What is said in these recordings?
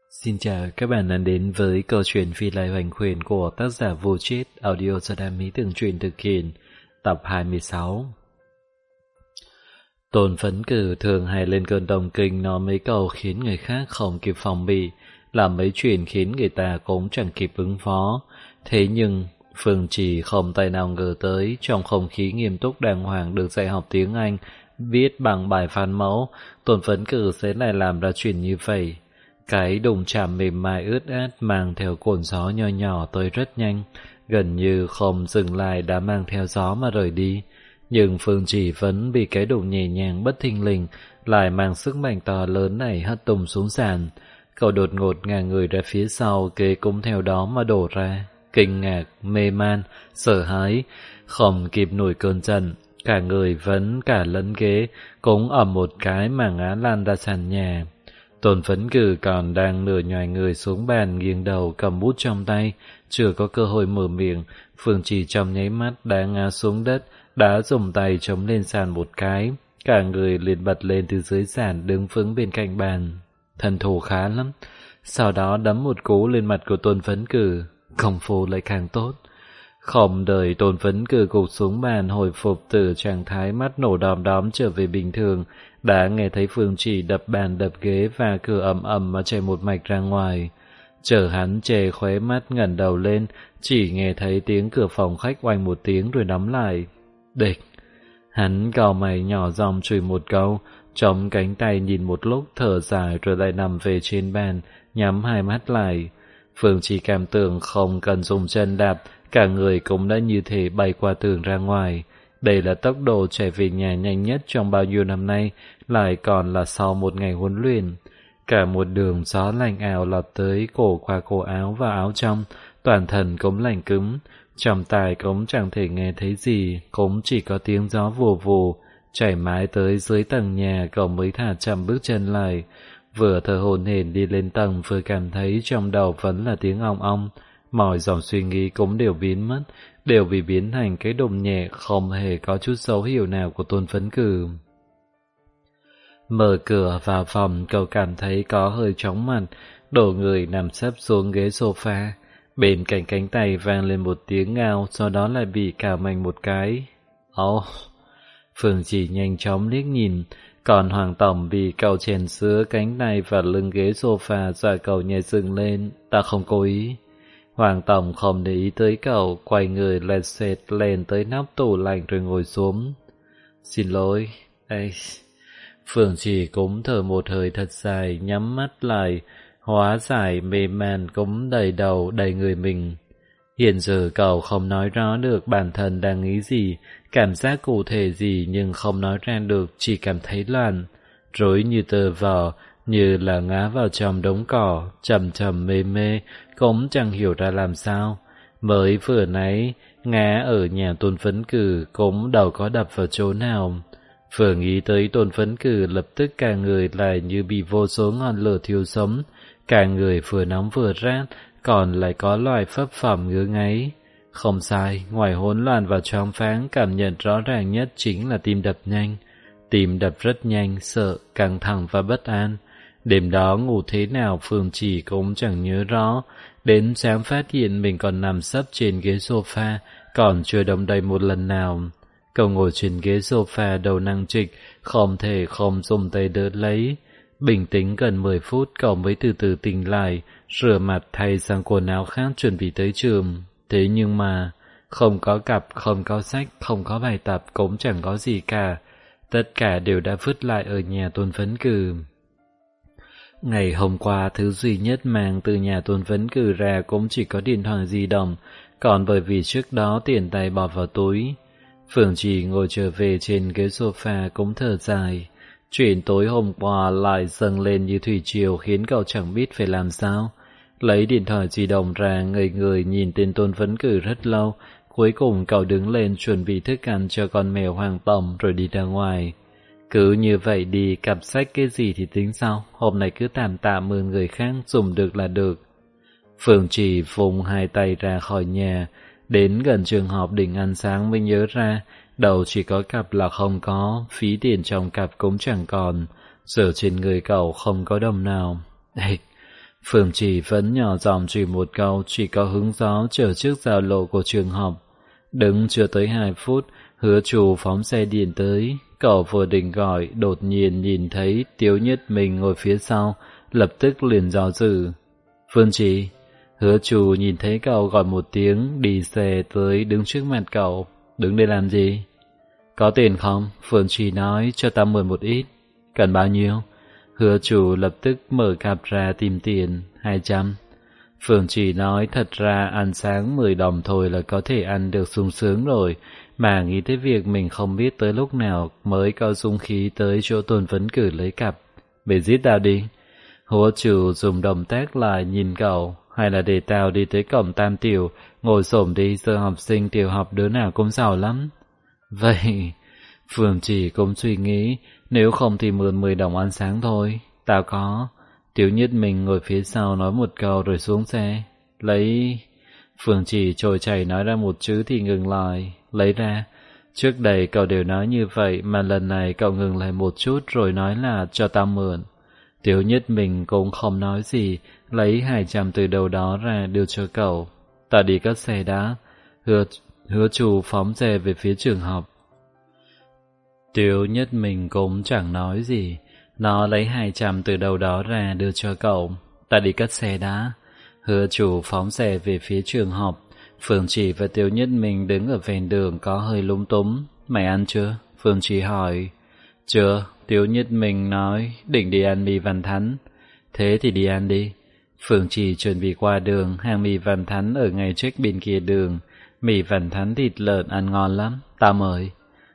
Xin chào các bạn đã đến với câu chuyện Phi Lai Hoành Khuyển của tác giả Vô Chết audio do Đam Mỹ Tường Truyện thực hiện, tập 26. Tôn Phấn Cử thường hay lên cơn đồng kinh nói mấy câu khiến người khác không kịp phòng bị, làm mấy chuyện khiến người ta cũng chẳng kịp ứng phó. Thế nhưng Phương Trì không tài nào ngờ tới, trong không khí nghiêm túc đàng hoàng được dạy học tiếng Anh viết bằng bài phán mẫu, Tôn Phấn Cử sẽ lại làm ra chuyện như vậy. Cái đụng chạm mềm mại ướt át mang theo cồn gió nho nhỏ tới rất nhanh, gần như không dừng lại đã mang theo gió mà rời đi. Nhưng Phương Trì vẫn bị cái đụng nhẹ nhàng bất thình lình lại mang sức mạnh to lớn này hất tung xuống sàn. Cậu đột ngột ngả người ra phía sau, ghế cũng theo đó mà đổ ra. Kinh ngạc, mê man, sợ hãi, không kịp nổi cơn giận, cả người vẫn cả lẫn ghế cũng ầm một cái mà ngã lan ra sàn nhà. Tôn Phấn Cử còn đang nửa nhoài người xuống bàn, nghiêng đầu cầm bút trong tay, chưa có cơ hội mở miệng, Phương Trì trong nháy mắt đã ngã xuống đất, đã dùng tay chống lên sàn một cái, cả người liền bật lên từ dưới sàn đứng vững bên cạnh bàn. Thần thủ khá lắm, sau đó đấm một cú lên mặt của Tôn Phấn Cử, công phu lại càng tốt. Không đợi Tôn Phấn Cử gục xuống bàn hồi phục từ trạng thái mắt nổ đom đóm trở về bình thường, đã nghe thấy Phương Trì đập bàn đập ghế và cửa ầm ầm mà chạy một mạch ra ngoài. Chờ hắn chề khóe mắt ngẩng đầu lên, chỉ nghe thấy tiếng cửa phòng khách oanh một tiếng rồi đóng lại. Địch! Hắn cau mày nhỏ giọng chửi một câu, chống cánh tay nhìn một lúc thở dài rồi lại nằm về trên bàn, nhắm hai mắt lại. Phương Trì cảm tưởng không cần dùng chân đạp, cả người cũng đã như thể bay qua tường ra ngoài. Đây là tốc độ chạy về nhà nhanh nhất trong bao nhiêu năm nay, lại còn là sau một ngày huấn luyện. Cả một đường gió lạnh ảo lọt tới cổ qua cổ áo và áo trong, toàn thân cũng lạnh cứng. Trong tai cũng chẳng thể nghe thấy gì, cũng chỉ có tiếng gió vù vù. Chảy mãi tới dưới tầng nhà, cậu mới thả chậm bước chân lại. Vừa thở hổn hển đi lên tầng, vừa cảm thấy trong đầu vẫn là tiếng ong ong. Mọi dòng suy nghĩ cũng đều biến mất, đều bị biến thành cái đụng nhẹ không hề có chút dấu hiệu nào của Tôn Phấn Cử. Mở cửa vào phòng, cậu cảm thấy có hơi chóng mặt, đổ người nằm sấp xuống ghế sofa. Bên cạnh cánh tay vang lên một tiếng ngao, sau đó lại bị cào mạnh một cái. Phương Trì nhanh chóng liếc nhìn, còn Hoàng Tổng bị cậu chèn giữa cánh tay và lưng ghế sofa dọa cậu nhảy dựng lên. Ta không cố ý. Hoàng Tổng không để ý tới cậu, quay người lẹt xẹt lên tới nóc tủ lạnh rồi ngồi xuống. Xin lỗi. Phương Trì cũng thở một hơi thật dài, nhắm mắt lại, hóa giải mê man cũng đầy đầu đầy người mình. Hiện giờ cậu không nói rõ được bản thân đang nghĩ gì, cảm giác cụ thể gì, nhưng không nói ra được, chỉ cảm thấy loạn, rối như tơ vò, như là ngã vào trong đống cỏ, trầm trầm mê mê, cũng chẳng hiểu ra làm sao. Mới vừa nãy ngã ở nhà Tôn Phấn Cử cũng đâu có đập vào chỗ nào. Vừa nghĩ tới Tôn Phấn Cử, lập tức cả người lại như bị vô số ngọn lửa thiêu sống, cả người vừa nóng vừa rát, còn lại có loại phấp phỏng ngứa ngáy. Không sai, ngoài hỗn loạn và choáng váng, cảm nhận rõ ràng nhất chính là tim đập nhanh. Tim đập rất nhanh, sợ, căng thẳng và bất an. Đêm đó ngủ thế nào Phương Trì cũng chẳng nhớ rõ. Đến sáng phát hiện mình còn nằm sấp trên ghế sofa, còn chưa động đậy một lần nào. Cậu ngồi trên ghế sofa đầu nặng trịch, không thể không dùng tay đỡ lấy. Bình tĩnh gần 10 phút cậu mới từ từ tỉnh lại, rửa mặt thay sang quần áo khác chuẩn bị tới trường. Thế nhưng mà, không có cặp, không có sách, không có bài tập, cũng chẳng có gì cả. Tất cả đều đã vứt lại ở nhà Tôn Phấn Cử. Ngày hôm qua, thứ duy nhất mang từ nhà Tôn Phấn Cử ra cũng chỉ có điện thoại di động, còn bởi vì trước đó tiền tay bỏ vào túi. Phương Trì ngồi trở về trên ghế sofa cũng thở dài. Chuyện tối hôm qua lại dâng lên như thủy triều khiến cậu chẳng biết phải làm sao. Lấy điện thoại di động ra, ngây người nhìn tên Tôn Phấn Cử rất lâu. Cuối cùng cậu đứng lên chuẩn bị thức ăn cho con mèo Hoàng Tổng rồi đi ra ngoài. Cứ như vậy đi, cặp sách cái gì thì tính sau, hôm nay cứ tạm tạm mượn người khác dùng được là được. Phương Trì vùng hai tay ra khỏi nhà, đến gần trường học định ăn sáng mới nhớ ra, đầu chỉ có cặp là không có, phí tiền trong cặp cũng chẳng còn, giờ trên người cậu không có đồng nào. Phương Chỉ vẫn nhỏ giọng chỉ một câu, chỉ có hứng gió chờ trước giao lộ của trường học. Đứng chưa tới 2 phút, Hứa Trù phóng xe điện tới. Cậu vừa định gọi, đột nhiên nhìn thấy Tiếu Nhất Minh ngồi phía sau, lập tức liền do dự. Phương Chỉ. Hứa Trù nhìn thấy cậu gọi một tiếng, đi xe tới đứng trước mặt cậu. Đứng đây làm gì? Có tiền không? Phương Chỉ nói, cho ta mượn một ít. Cần bao nhiêu? Hứa Trù lập tức mở cặp ra tìm tiền. 200. Phương Chỉ nói, thật ra ăn sáng 10 đồng thôi là có thể ăn được sung sướng rồi, mà nghĩ tới việc mình không biết tới lúc nào mới có dũng khí tới chỗ Tôn Vấn Cử lấy cặp. Mày giết tao đi. Hứa Trù dùng động tác lại nhìn cậu, hay là để tao đi tới cổng Tam Tiểu, ngồi xổm đi, giờ học sinh tiểu học đứa nào cũng giàu lắm. Vậy, Phương Chỉ cũng suy nghĩ, nếu không thì mượn 10 đồng ăn sáng thôi. Tao có. Tiểu Nhất mình ngồi phía sau nói một câu rồi xuống xe. Lấy... Phương Chỉ trôi chảy nói ra một chữ thì ngừng lại. Lấy ra. Trước đây cậu đều nói như vậy, mà lần này cậu ngừng lại một chút rồi nói là cho tao mượn. Tiểu Nhất mình cũng không nói gì, lấy 200 từ đầu đó ra đưa cho cậu. Ta đi cất xe đã. Hứa Trù phóng xe về phía trường học. Tiểu Nhất mình cũng chẳng nói gì. Nó lấy 200 từ đầu đó ra đưa cho cậu. Ta đi cất xe đã. Hứa Trù phóng xe về phía trường học. Phương Chỉ và Tiểu Nhất mình đứng ở ven đường có hơi lúng túng. Mày ăn chưa? Phương Chỉ hỏi. Chưa. Tiểu Nhất mình nói định đi ăn mì Văn Thắn. Thế thì đi ăn đi. Phương Chỉ chuẩn bị qua đường. Hàng mì Văn Thắn ở ngay trước bên kia đường. Mì Văn Thắn thịt lợn ăn ngon lắm. Ta mời.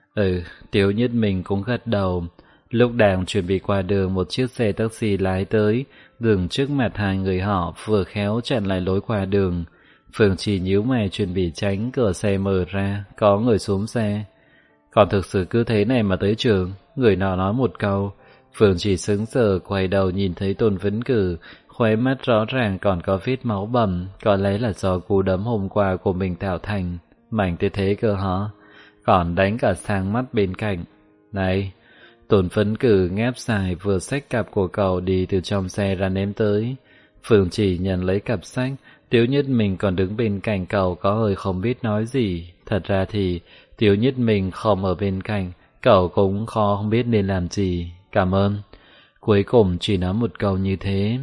Tiểu Nhất mình cũng gật đầu. Lúc đang chuẩn bị qua đường, một chiếc xe taxi lái tới, dừng trước mặt hai người họ, vừa khéo chặn lại lối qua đường. Phương Chỉ nhíu mày chuẩn bị tránh, cửa xe mở ra, có người xuống xe. Còn thực sự cứ thế này mà tới trường? Người nọ nói một câu. Phương Chỉ sững sờ quay đầu nhìn thấy Tôn Vấn Cử, khóe mắt rõ ràng còn có vết máu bầm, có lẽ là do cú đấm hôm qua của mình tạo thành. Mảnh tới thế cơ hả? Còn đánh cả sang mắt bên cạnh. Này! Tôn Vấn Cử ngáp dài vừa xách cặp của cậu đi từ trong xe ra ném tới. Phương Chỉ nhận lấy cặp sách, Tiểu Nhất mình còn đứng bên cạnh cậu có hơi không biết nói gì. Thật ra thì Tiểu Nhất mình không ở bên cạnh, cậu cũng không biết nên làm gì. Cảm ơn. Cuối cùng chỉ nói một câu như thế.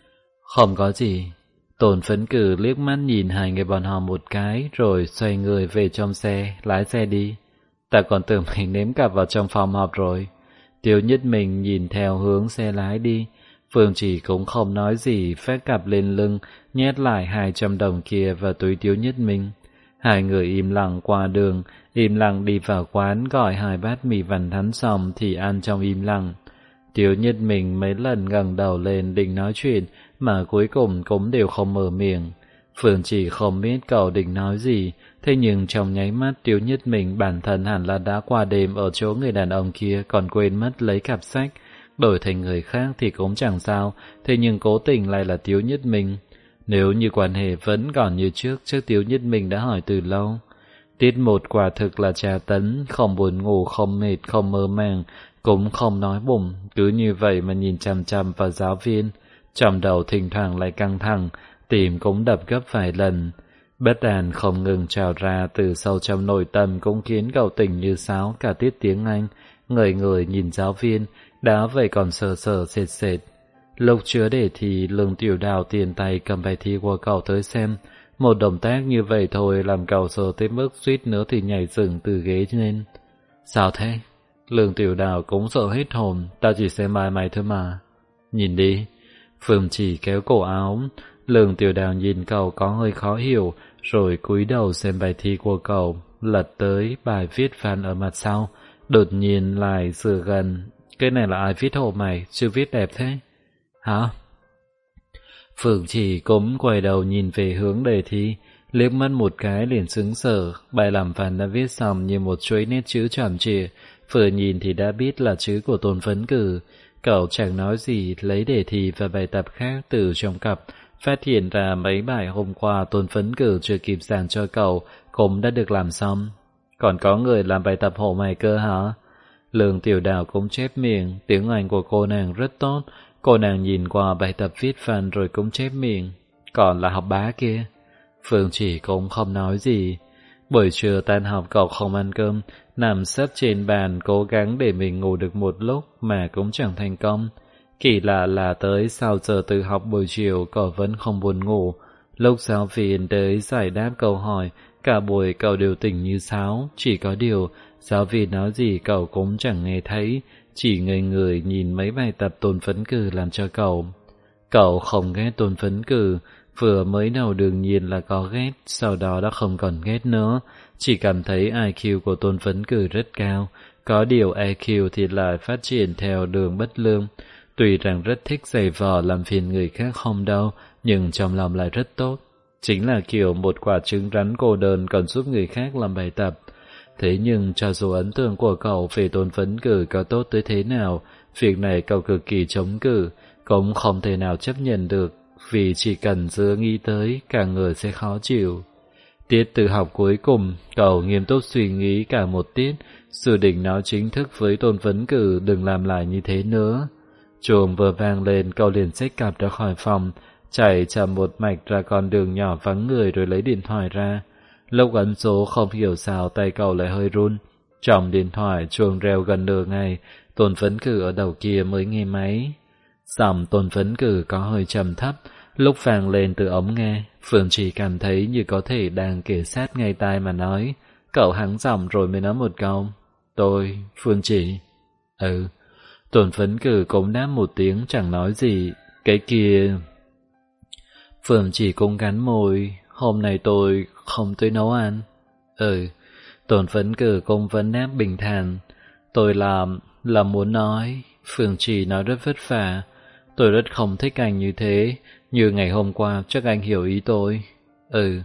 Không có gì. Tôn Vấn Cử liếc mắt nhìn hai người bọn họ một cái, rồi xoay người về trong xe, lái xe đi. Ta còn tưởng mình ném cặp vào trong phòng họp rồi. Tiểu Nhất mình nhìn theo hướng xe lái đi. Phương Chỉ cũng không nói gì, phép cặp lên lưng, nhét lại 200 đồng kia vào túi Tiểu Nhất mình. Hai người im lặng qua đường, im lặng đi vào quán, gọi 2 bát mì Văn Thắn xong thì ăn trong im lặng. Tiểu Nhất mình mấy lần ngẩng đầu lên định nói chuyện, mà cuối cùng cũng đều không mở miệng. Phương Chỉ không biết cậu định nói gì, thế nhưng trong nháy mắt Tiểu Nhất mình bản thân hẳn là đã qua đêm ở chỗ người đàn ông kia, còn quên mất lấy cặp sách. Đổi thành người khác thì cũng chẳng sao, thế nhưng cố tình lại là Tiểu Nhất mình. Nếu như quan hệ vẫn còn như trước, chắc Tiểu Nhất mình đã hỏi từ lâu. Tiết một quả thực là tra tấn, không buồn ngủ, không mệt, không mơ màng, cũng không nói bụng, cứ như vậy mà nhìn chằm chằm vào giáo viên. Trong đầu thỉnh thoảng lại căng thẳng, tim cũng đập gấp vài lần. Bất an không ngừng trào ra từ sâu trong nội tâm cũng khiến cậu tỉnh như sáo cả tiết tiếng Anh, ngời ngời nhìn giáo viên, đã vậy còn sờ sờ sệt sệt. Lúc chưa để thì Lương Tiểu Đào tiền tay cầm bài thi của cậu tới xem. Một động tác như vậy thôi làm cậu sờ tới mức suýt nữa thì nhảy dựng từ ghế lên. Sao thế? Lương Tiểu Đào cũng sợ hết hồn, tao chỉ xem bài mày thôi mà. Nhìn đi. Phương Chỉ kéo cổ áo. Lương Tiểu Đào nhìn cậu có hơi khó hiểu, rồi cúi đầu xem bài thi của cậu, lật tới bài viết văn ở mặt sau, đột nhiên lại sửa gần. Cái này là ai viết hộ mày, chưa viết đẹp thế? Hả? Phương Chỉ cũng quay đầu nhìn về hướng đề thi, liếc mắt một cái liền sững sờ. Bài làm văn đã viết xong như một chuỗi nét chữ tròn trịa, vừa nhìn thì đã biết là chữ của Tôn Vấn Cử. Cậu chẳng nói gì, lấy đề thi và bài tập khác từ trong cặp, phát hiện ra mấy bài hôm qua Tôn Vấn Cử chưa kịp giảng cho cậu cũng đã được làm xong. Còn có người làm bài tập hộ mày cơ hả? Lương Tiểu Đào cũng chép miệng, tiếng Anh của cô nàng rất tốt, Cô nàng nhìn qua bài tập viết văn rồi cũng chép miệng. Còn là học bá kia. Phương Chỉ cũng không nói gì. Buổi trưa tan học cậu không ăn cơm, nằm sấp trên bàn cố gắng để mình ngủ được một lúc mà cũng chẳng thành công. Kỳ lạ là tới sau giờ tự học buổi chiều cậu vẫn không buồn ngủ. Lúc giáo viên tới giải đáp câu hỏi, cả buổi cậu đều tỉnh như sáo. Chỉ có điều, giáo viên nói gì cậu cũng chẳng nghe thấy, chỉ ngây người nhìn mấy bài tập Tôn Phấn Cử làm cho cậu. Cậu không ghét Tôn Phấn Cử, vừa mới đầu đương nhiên là có ghét, sau đó đã không còn ghét nữa, chỉ cảm thấy IQ của Tôn Phấn Cử rất cao, có điều EQ thì lại phát triển theo đường bất lương. Tuy rằng rất thích giày vò làm phiền người khác không đâu, nhưng trong lòng lại rất tốt. Chính là kiểu một quả trứng rắn cô đơn còn giúp người khác làm bài tập. Thế nhưng cho dù ấn tượng của cậu về Tôn Phấn Cử có tốt tới thế nào, việc này cậu cực kỳ chống cự, cũng không thể nào chấp nhận được, vì chỉ cần vừa nghĩ tới, cả người sẽ khó chịu. Tiết tự học cuối cùng, cậu nghiêm túc suy nghĩ cả một tiết, dự định nói chính thức với Tôn Phấn Cử đừng làm lại như thế nữa. Chuông vừa vang lên, cậu liền xách cặp ra khỏi phòng, chạy chậm một mạch ra con đường nhỏ vắng người rồi lấy điện thoại ra. Lúc ấn số không hiểu sao tay cậu lại hơi run. Trong điện thoại chuông reo gần nửa ngày, Tôn Phấn Cử ở đầu kia mới nghe máy. Giọng Tôn Phấn Cử có hơi trầm thấp, lúc vang lên từ ống nghe, Phương Chỉ cảm thấy như có thể đang kề sát ngay tai mà nói. Cậu hắng giọng rồi mới nói một câu. Tôi, Phương Chỉ. Ừ. Tôn Phấn Cử cũng đáp một tiếng chẳng nói gì. Cái kia... Phương Chỉ cũng cắn môi. Hôm nay tôi không tới nấu ăn. Ừ. Tôn Phấn Cử cũng vẫn đáp bình thản. Tôi là muốn nói. Phương Chỉ nói rất vất vả. Tôi rất không thích anh như thế. Như ngày hôm qua chắc anh hiểu ý tôi. Ừ.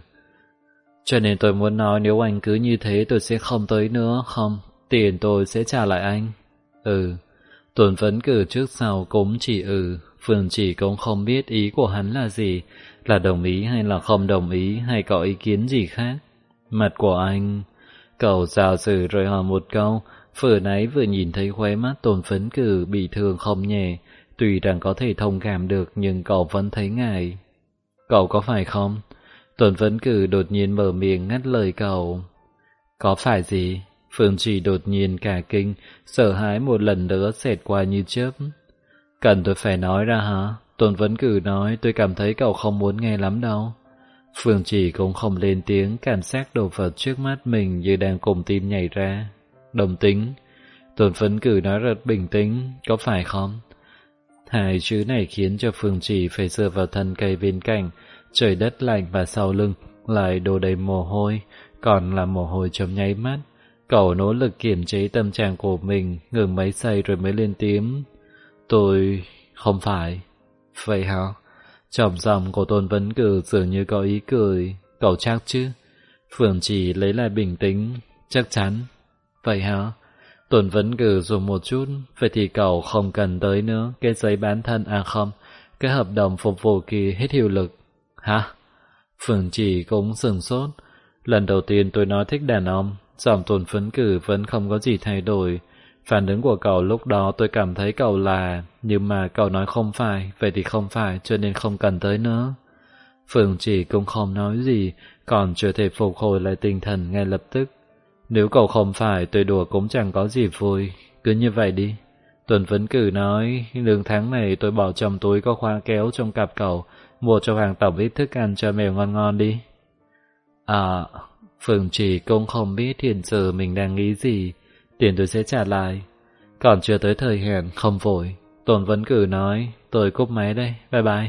Cho nên tôi muốn nói nếu anh cứ như thế tôi sẽ không tới nữa. Không, tiền tôi sẽ trả lại anh. Ừ. Tôn Phấn Cử trước sau cũng chỉ Phương Chỉ cũng không biết ý của hắn là gì, là đồng ý hay là không đồng ý hay có ý kiến gì khác. Mặt của anh... Cậu dào dự rồi hỏi một câu, vừa nãy vừa nhìn thấy khóe mắt Tôn Phấn Cử bị thương không nhẹ, tuy rằng có thể thông cảm được nhưng cậu vẫn thấy ngại. Cậu có phải không? Tôn Phấn Cử đột nhiên mở miệng ngắt lời cậu. Có phải gì? Phương Chỉ đột nhiên cả kinh, sợ hãi một lần nữa xẹt qua như chớp. Cần tôi phải nói ra hả? Tôn Phấn Cử nói, tôi cảm thấy cậu không muốn nghe lắm đâu. Phương Chỉ cũng không lên tiếng, cảm giác đồ vật trước mắt mình như đang cùng tim nhảy ra. Đồng tính. Tôn Phấn Cử nói rất bình tĩnh, có phải không? Hai chữ này khiến cho Phương Chỉ phải dựa vào thân cây bên cạnh, trời đất lạnh và sau lưng lại đổ đầy mồ hôi, còn là mồ hôi trong nháy mắt. Cậu nỗ lực kiềm chế tâm trạng của mình, ngừng mấy giây rồi mới lên tiếng. Tôi... không phải. Vậy hả? Trong giọng của Tôn Phấn Cử dường như có ý cười. Cậu chắc chứ? Phương Chỉ lấy lại bình tĩnh. Chắc chắn. Vậy hả? Tôn Phấn Cử dùng một chút. Vậy thì cậu không cần tới nữa. Cái giấy bán thân không, cái hợp đồng phục vụ kỳ hết hiệu lực. Hả? Phương Chỉ cũng sửng sốt. Lần đầu tiên tôi nói thích đàn ông. Giọng Tôn Phấn Cử vẫn không có gì thay đổi. Phản ứng của cậu lúc đó tôi cảm thấy cậu là... Nhưng mà cậu nói không phải, vậy thì không phải, cho nên không cần tới nữa. Phương Chỉ cũng không nói gì, còn chưa thể phục hồi lại tinh thần ngay lập tức. Nếu cậu không phải, tôi đùa cũng chẳng có gì vui. Cứ như vậy đi. Tôn Phấn Cử nói, lương tháng này tôi bỏ trong túi có khóa kéo trong cặp cậu, mua cho Hoàng Tổng ít thức ăn cho mèo ngon ngon đi. Phương Chỉ cũng không biết hiện giờ mình đang nghĩ gì. Tiền tôi sẽ trả lại. Còn chưa tới thời hẹn, không vội. Tôn Phấn Cử nói, tôi cúp máy đây, bye bye.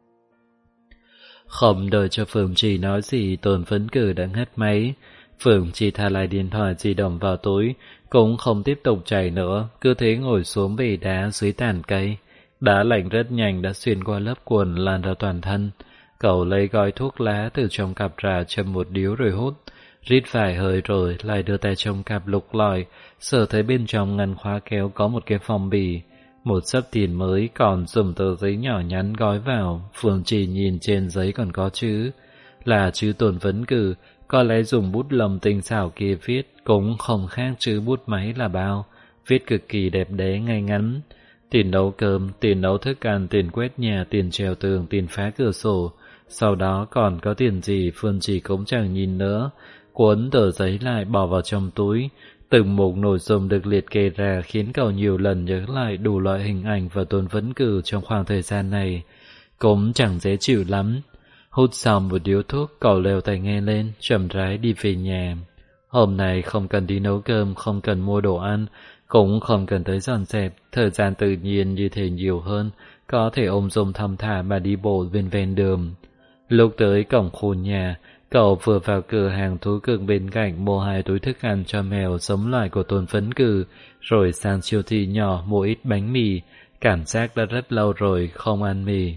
Không đợi cho Phương Chỉ nói gì, Tôn Phấn Cử đã ngắt máy. Phương Chỉ thả lại điện thoại di động vào túi, cũng không tiếp tục chạy nữa, cứ thế ngồi xuống bể đá dưới tàn cây. Đá lạnh rất nhanh đã xuyên qua lớp quần lan ra toàn thân. Cậu lấy gói thuốc lá từ trong cặp ra châm một điếu rồi hút. Rít vài hơi rồi lại đưa tay trong cặp lục lọi, sợ thấy bên trong ngăn khóa kéo có một cái phong bì. Một xấp tiền mới còn dùng tờ giấy nhỏ nhắn gói vào. Phương Chỉ nhìn trên giấy còn có chữ. Là chữ Tôn Phấn Cử, có lẽ dùng bút lông tinh xảo kia viết cũng không khác chữ bút máy là bao. Viết cực kỳ đẹp đẽ ngay ngắn. Tiền nấu cơm, tiền nấu thức ăn, tiền quét nhà, tiền trèo tường, tiền phá cửa sổ. Sau đó còn có tiền gì Phương Trì cũng chẳng nhìn nữa. Cuốn tờ giấy lại bỏ vào trong túi. Từng mục nội dung được liệt kê ra khiến cậu nhiều lần nhớ lại đủ loại hình ảnh và Tôn Vấn Cử trong khoảng thời gian này. Cũng chẳng dễ chịu lắm. Hút xong một điếu thuốc, cậu leo tai nghe lên, chậm rãi đi về nhà. Hôm nay không cần đi nấu cơm, không cần mua đồ ăn, cũng không cần tới dọn dẹp, thời gian tự nhiên như thế nhiều hơn, có thể ôm dung thong thả mà đi bộ bên ven đường. Lúc tới cổng khu nhà, cậu vừa vào cửa hàng thú cưng bên cạnh mua 2 túi thức ăn cho mèo giống loài của Tôn Vấn Cử, rồi sang siêu thị nhỏ mua ít bánh mì, cảm giác đã rất lâu rồi không ăn mì.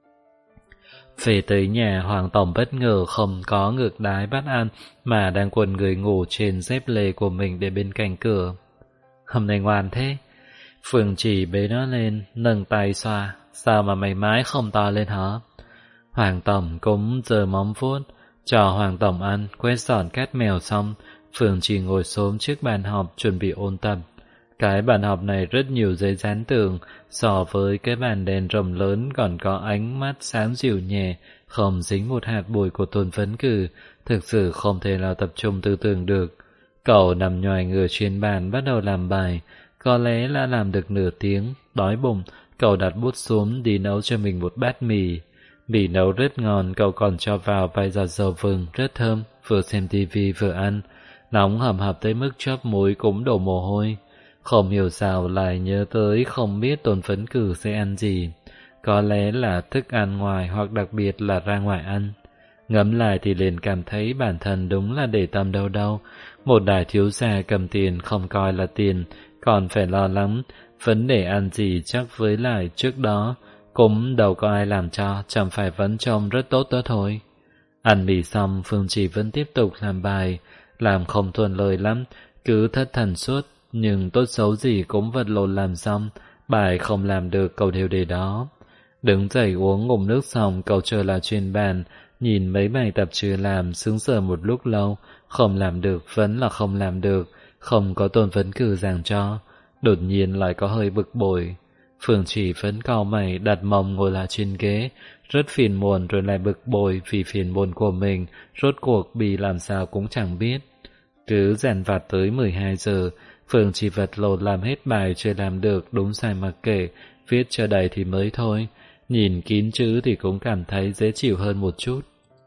Về tới nhà, Hoàng Tổng bất ngờ không có ngược đái bát ăn mà đang quần người ngủ trên dép lê của mình để bên cạnh cửa. Hôm nay ngoan thế. Phương Chỉ bế nó lên, nâng tay xoa. Sao mà mày mái không to lên hả? Hoàng Tổng cũng giơ móng vuốt, cho Hoàng Tổng ăn, quét dọn cát mèo xong. Phương Chỉ ngồi xổm trước bàn họp chuẩn bị ôn tập. Cái bàn họp này rất nhiều giấy dán tường, so với cái bàn đèn rồng lớn còn có ánh mắt sáng dịu nhẹ, không dính một hạt bụi của Tôn Vấn Cử, thực sự không thể nào tập trung tư tưởng được. Cậu nằm nhoài người trên bàn bắt đầu làm bài, có lẽ là làm được nửa tiếng, đói bụng, cậu đặt bút xuống đi nấu cho mình một bát mì. Mì nấu rất ngon, cậu còn cho vào vài giọt dầu vừng, rất thơm, vừa xem tivi vừa ăn, nóng hầm hập tới mức chóp mũi cũng đổ mồ hôi. Không hiểu sao lại nhớ tới không biết Tôn Vấn Cử sẽ ăn gì. Có lẽ là thức ăn ngoài hoặc đặc biệt là ra ngoài ăn. Ngẫm lại thì liền cảm thấy bản thân đúng là để tâm đâu đâu. Một đại thiếu gia cầm tiền không coi là tiền, còn phải lo lắng vấn đề ăn gì, chắc với lại trước đó cũng đâu có ai làm cho, chẳng phải vẫn trông rất tốt đó thôi. Ăn mì xong, Phương Chỉ vẫn tiếp tục làm bài, làm không thuận lợi lắm, cứ thất thần suốt. Nhưng tốt xấu gì cũng vật lộn làm xong, bài không làm được cậu đều để đó. Đứng dậy uống ngụm nước xong, cậu trở lại trên bàn, nhìn mấy bài tập chưa làm, sững sờ một lúc lâu, không làm được vẫn là không làm được, không có Tôn Vấn Cử giảng cho. Đột nhiên lại có hơi bực bội. Phương Chỉ vẫn cau mày đặt mông ngồi lại trên ghế, rất phiền muộn rồi lại bực bội vì phiền muộn của mình, rốt cuộc bị làm sao cũng chẳng biết. Cứ dàn vặt tới 12 giờ, Phương Chỉ vật lộn làm hết bài chưa làm được, đúng sai mặc kệ, viết cho đầy thì mới thôi. Nhìn kín chữ thì cũng cảm thấy dễ chịu hơn một chút.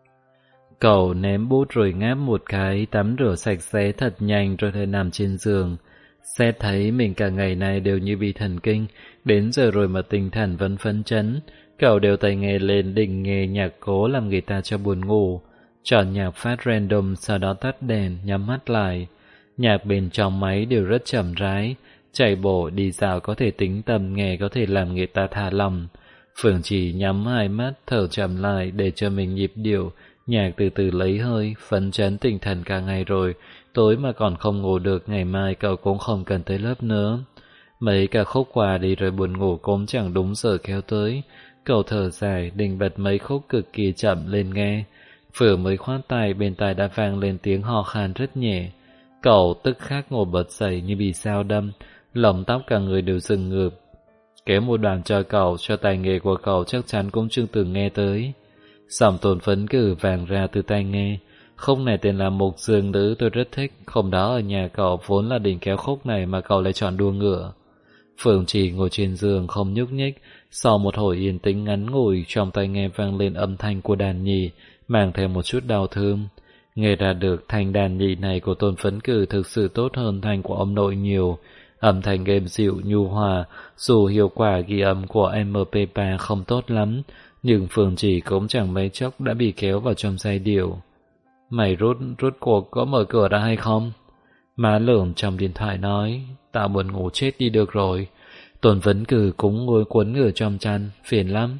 Cậu ném bút rồi ngáp một cái, tắm rửa sạch sẽ thật nhanh rồi lại nằm trên giường. Xét thấy mình cả ngày nay đều như bị thần kinh, đến giờ rồi mà tinh thần vẫn phấn chấn. Cậu đều tay nghe lên định nghe nhạc cố làm người ta cho buồn ngủ. Chọn nhạc phát random, sau đó tắt đèn, nhắm mắt lại. Nhạc bên trong máy đều rất chậm rãi, chạy bộ đi dạo có thể tĩnh tâm, nghe có thể làm người ta thả lòng. Phương Chỉ nhắm hai mắt, thở chậm lại để cho mình nhịp điệu, nhạc từ từ lấy hơi, phấn chấn tinh thần cả ngày rồi, tối mà còn không ngủ được, ngày mai cậu cũng không cần tới lớp nữa. Mấy ca khúc qua đi rồi buồn ngủ cũng chẳng đúng giờ kéo tới, cậu thở dài định bật mấy khúc cực kỳ chậm lên nghe. Vừa mới khoát tay, bên tai đã vang lên tiếng ho khan rất nhẹ. Cậu tức khắc ngồi bật dậy như bị sao đâm, lồng tóc cả người đều dựng ngược. Kéo một đoạn cho cậu, cho tài nghề của cậu chắc chắn cũng chưa từng nghe tới. Giọng Tôn Vấn Cử vàng ra từ tai nghe. Khúc này tên là Mục Dương Nữ, tôi rất thích. Hôm đó ở nhà cậu vốn là định kéo khúc này mà cậu lại chọn đua ngựa. Phương Chỉ ngồi trên giường không nhúc nhích. Sau một hồi yên tĩnh ngắn ngủi, trong tai nghe vang lên âm thanh của đàn nhị, mang theo một chút đau thương. Nghe ra được thanh đàn nhị này của Tôn Vấn Cử thực sự tốt hơn thanh của ông nội nhiều. Âm thanh êm dịu nhu hòa, dù hiệu quả ghi âm của MP3 không tốt lắm, nhưng Phương Chỉ cũng chẳng mấy chốc đã bị kéo vào trong giai điệu. Mày rút cuộc có mở cửa ra hay không? Má Lởm trong điện thoại nói, tao buồn ngủ chết đi được rồi. Tôn Vấn Cử cũng ngồi cuốn ngửa trong chăn, phiền lắm.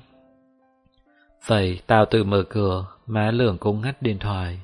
Vậy tao tự mở cửa, má Lởm cũng ngắt điện thoại.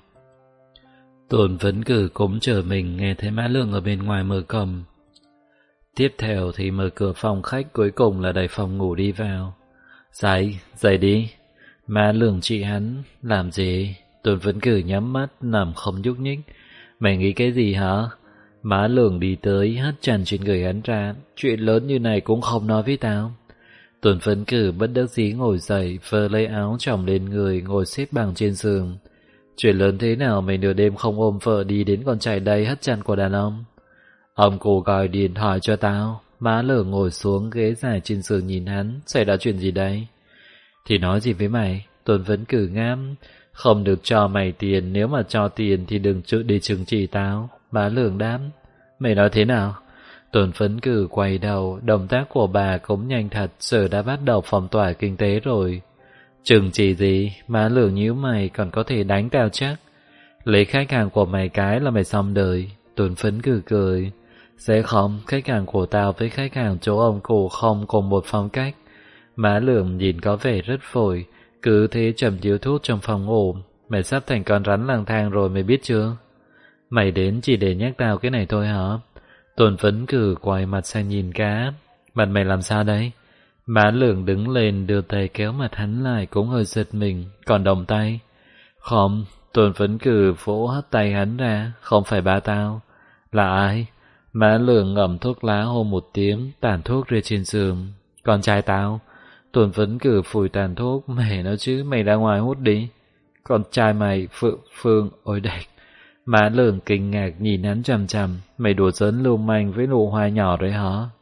Tôn Vấn Cử cũng chờ mình nghe thấy má Lởm ở bên ngoài mở cổng. Tiếp theo thì mở cửa phòng khách, cuối cùng là đẩy phòng ngủ đi vào. Dậy đi. Má Lởm chị hắn, làm gì? Tôn Vấn Cử nhắm mắt, nằm không nhúc nhích. Mày nghĩ cái gì hả? Má Lường đi tới hất chăn trên người hắn ra. Chuyện lớn như này cũng không nói với tao. Tuần Phấn Cử bất đắc dĩ ngồi dậy, vơ lấy áo chồng lên người, ngồi xếp bằng trên giường. Chuyện lớn thế nào mày nửa đêm không ôm vợ đi đến còn chạy đây hất chăn của đàn ông? Ông cụ gọi điện thoại cho tao. Má Lường ngồi xuống ghế dài trên giường nhìn hắn. Xảy ra chuyện gì đây? Thì nói gì với mày? Tuần Phấn Cử ngám. Không được cho mày tiền, nếu mà cho tiền thì đừng đi trừng trị tao. Má Lường đáp. Mày nói thế nào? Tuần Phấn Cử quay đầu, động tác của bà cũng nhanh thật, giờ đã bắt đầu phong tỏa kinh tế rồi. Trừng trị gì? Má Lường nhíu mày, còn có thể đánh tao chắc. Lấy khách hàng của mày cái là mày xong đời. Tuần Phấn Cử cười. Sẽ không, khách hàng của tao với khách hàng chỗ ông cụ không cùng một phong cách. Má Lường nhìn có vẻ rất vội, cứ thế chầm điếu thuốc trong phòng ngủ. Mày sắp thành con rắn lang thang rồi mày biết chưa? Mày đến chỉ để nhắc tao cái này thôi hả? Tuần Phấn Cử quay mặt sang nhìn cá. Mặt mày làm sao đấy? Má Lường đứng lên đưa tay kéo mặt hắn lại cũng hơi giật mình, còn đồng tay. Không, Tuần Phấn Cử vỗ hất tay hắn ra, không phải ba tao. Là ai? Má Lường ngậm thuốc lá hôn một tiếng, tàn thuốc rơi trên giường. Con trai tao. Tuần Phấn Cử phủi tàn thuốc, mẹ nói chứ, mày ra ngoài hút đi. Con trai mày, Phương, ôi đạch. Má Lường kinh ngạc nhìn hắn chằm chằm, mày đùa giỡn lưu manh với nụ hoa nhỏ đấy hả?